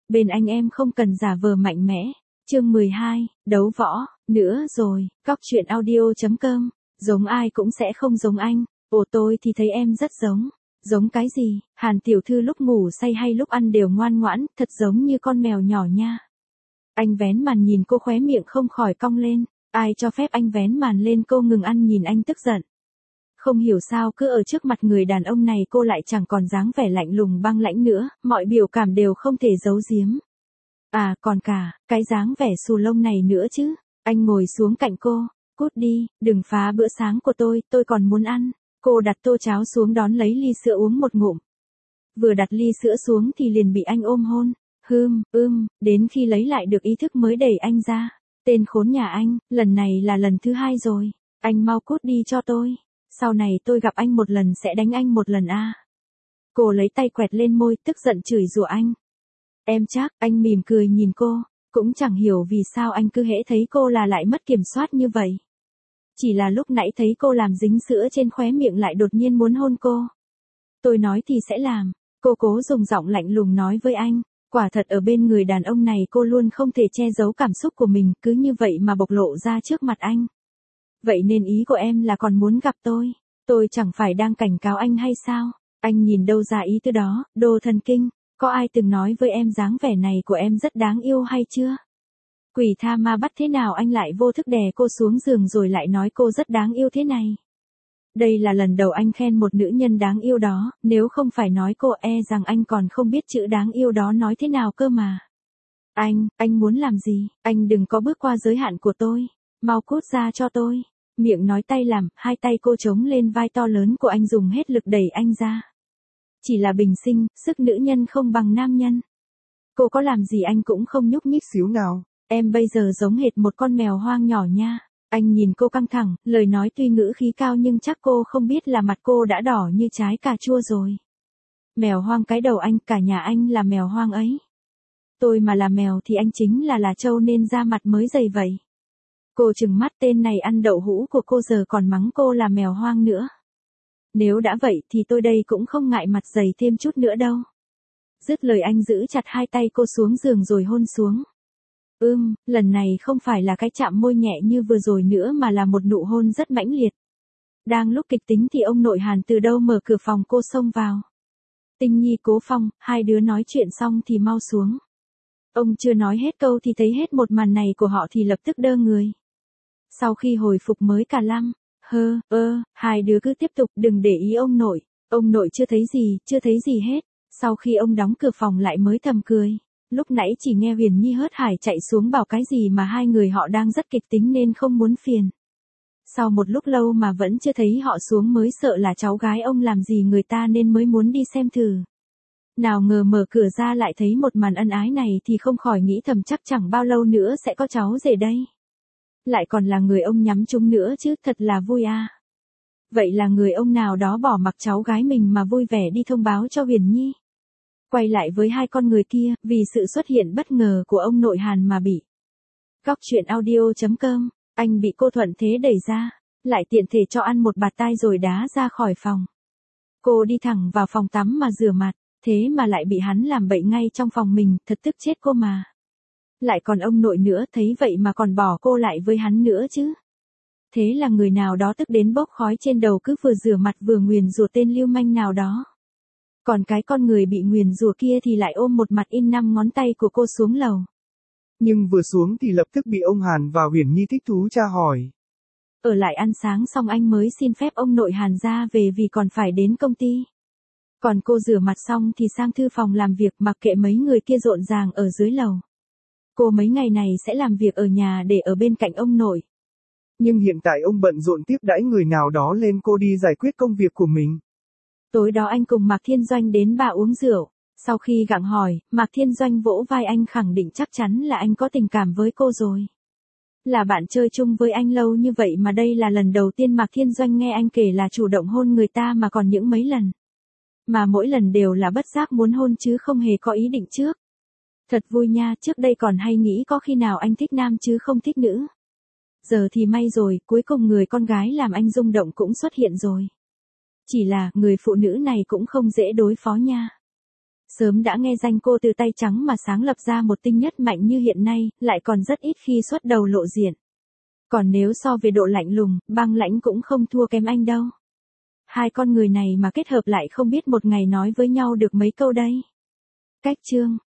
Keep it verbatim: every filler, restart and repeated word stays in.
Bên anh em không cần giả vờ mạnh mẽ. Chương mười hai, đấu võ, nữa rồi, cóc truyện audio.com, giống ai cũng sẽ không giống anh, ồ tôi thì thấy em rất giống. Giống cái gì, Hàn tiểu thư lúc ngủ say hay lúc ăn đều ngoan ngoãn, thật giống như con mèo nhỏ nha. Anh vén màn nhìn cô khóe miệng không khỏi cong lên, ai cho phép anh vén màn lên cô ngừng ăn nhìn anh tức giận. Không hiểu sao cứ ở trước mặt người đàn ông này cô lại chẳng còn dáng vẻ lạnh lùng băng lãnh nữa, mọi biểu cảm đều không thể giấu giếm. À còn cả, cái dáng vẻ xù lông này nữa chứ, anh ngồi xuống cạnh cô, cút đi, đừng phá bữa sáng của tôi, tôi còn muốn ăn. Cô đặt tô cháo xuống đón lấy ly sữa uống một ngụm. Vừa đặt ly sữa xuống thì liền bị anh ôm hôn, hưm, ưm, đến khi lấy lại được ý thức mới đẩy anh ra. Tên khốn nhà anh, lần này là lần thứ hai rồi, anh mau cút đi cho tôi. Sau này tôi gặp anh một lần sẽ đánh anh một lần a. À. Cô lấy tay quẹt lên môi tức giận chửi rủa anh. Em chắc, anh mỉm cười nhìn cô, cũng chẳng hiểu vì sao anh cứ hễ thấy cô là lại mất kiểm soát như vậy. Chỉ là lúc nãy thấy cô làm dính sữa trên khóe miệng lại đột nhiên muốn hôn cô. Tôi nói thì sẽ làm, cô cố dùng giọng lạnh lùng nói với anh, quả thật ở bên người đàn ông này cô luôn không thể che giấu cảm xúc của mình, cứ như vậy mà bộc lộ ra trước mặt anh. Vậy nên ý của em là còn muốn gặp tôi, tôi chẳng phải đang cảnh cáo anh hay sao? Anh nhìn đâu ra ý từ đó, đồ thần kinh, có ai từng nói với em dáng vẻ này của em rất đáng yêu hay chưa? Quỷ tha ma bắt thế nào anh lại vô thức đè cô xuống giường rồi lại nói cô rất đáng yêu thế này. Đây là lần đầu anh khen một nữ nhân đáng yêu đó, nếu không phải nói cô e rằng anh còn không biết chữ đáng yêu đó nói thế nào cơ mà. Anh, anh muốn làm gì, anh đừng có bước qua giới hạn của tôi, mau cút ra cho tôi. Miệng nói tay làm, hai tay cô chống lên vai to lớn của anh dùng hết lực đẩy anh ra. Chỉ là bình sinh, sức nữ nhân không bằng nam nhân. Cô có làm gì anh cũng không nhúc nhích xíu nào. Em bây giờ giống hệt một con mèo hoang nhỏ nha. Anh nhìn cô căng thẳng, lời nói tuy ngữ khí cao nhưng chắc cô không biết là mặt cô đã đỏ như trái cà chua rồi. Mèo hoang cái đầu anh, cả nhà anh là mèo hoang ấy. Tôi mà là mèo thì anh chính là là trâu nên da mặt mới dày vậy. Cô trừng mắt tên này ăn đậu hũ của cô giờ còn mắng cô là mèo hoang nữa. Nếu đã vậy thì tôi đây cũng không ngại mặt dày thêm chút nữa đâu. Dứt lời anh giữ chặt hai tay cô xuống giường rồi hôn xuống. Ưm, lần này không phải là cái chạm môi nhẹ như vừa rồi nữa mà là một nụ hôn rất mãnh liệt. Đang lúc kịch tính thì ông nội Hàn từ đâu mở cửa phòng cô xông vào. Tinh Nhi Cố Phong, hai đứa nói chuyện xong thì mau xuống. Ông chưa nói hết câu thì thấy hết một màn này của họ thì lập tức đơ người. Sau khi hồi phục mới cả lăm, hơ, ơ, hai đứa cứ tiếp tục đừng để ý ông nội. Ông nội chưa thấy gì, chưa thấy gì hết. Sau khi ông đóng cửa phòng lại mới thầm cười. Lúc nãy chỉ nghe Huyền Nhi hớt hải chạy xuống bảo cái gì mà hai người họ đang rất kịch tính nên không muốn phiền. Sau một lúc lâu mà vẫn chưa thấy họ xuống mới sợ là cháu gái ông làm gì người ta nên mới muốn đi xem thử. Nào ngờ mở cửa ra lại thấy một màn ân ái này thì không khỏi nghĩ thầm chắc chẳng bao lâu nữa sẽ có cháu rể đây. Lại còn là người ông nhắm trúng nữa chứ, thật là vui à. Vậy là người ông nào đó bỏ mặc cháu gái mình mà vui vẻ đi thông báo cho Huyền Nhi. Quay lại với hai con người kia, vì sự xuất hiện bất ngờ của ông nội Hàn mà bị. Cóc truyện audio.com, anh bị cô thuận thế đẩy ra, lại tiện thể cho ăn một bạt tai rồi đá ra khỏi phòng. Cô đi thẳng vào phòng tắm mà rửa mặt, thế mà lại bị hắn làm bậy ngay trong phòng mình, thật tức chết cô mà. Lại còn ông nội nữa, thấy vậy mà còn bỏ cô lại với hắn nữa chứ. Thế là người nào đó tức đến bốc khói trên đầu cứ vừa rửa mặt vừa nguyền rủa tên lưu manh nào đó. Còn cái con người bị nguyền rủa kia thì lại ôm một mặt in năm ngón tay của cô xuống lầu. Nhưng vừa xuống thì lập tức bị ông Hàn và Huyền Nhi thích thú tra hỏi. Ở lại ăn sáng xong anh mới xin phép ông nội Hàn ra về vì còn phải đến công ty. Còn cô rửa mặt xong thì sang thư phòng làm việc mặc kệ mấy người kia rộn ràng ở dưới lầu. Cô mấy ngày này sẽ làm việc ở nhà để ở bên cạnh ông nội. Nhưng hiện tại ông bận rộn tiếp đãi người nào đó lên cô đi giải quyết công việc của mình. Tối đó anh cùng Mạc Thiên Doanh đến bà uống rượu. Sau khi gặng hỏi, Mạc Thiên Doanh vỗ vai anh khẳng định chắc chắn là anh có tình cảm với cô rồi. Là bạn chơi chung với anh lâu như vậy mà đây là lần đầu tiên Mạc Thiên Doanh nghe anh kể là chủ động hôn người ta mà còn những mấy lần. Mà mỗi lần đều là bất giác muốn hôn chứ không hề có ý định trước. Thật vui nha, trước đây còn hay nghĩ có khi nào anh thích nam chứ không thích nữ. Giờ thì may rồi, cuối cùng người con gái làm anh rung động cũng xuất hiện rồi. Chỉ là, người phụ nữ này cũng không dễ đối phó nha. Sớm đã nghe danh cô từ tay trắng mà sáng lập ra một tinh nhất mạnh như hiện nay, lại còn rất ít khi xuất đầu lộ diện. Còn nếu so về độ lạnh lùng, băng lãnh cũng không thua kém anh đâu. Hai con người này mà kết hợp lại không biết một ngày nói với nhau được mấy câu đây. Cách chương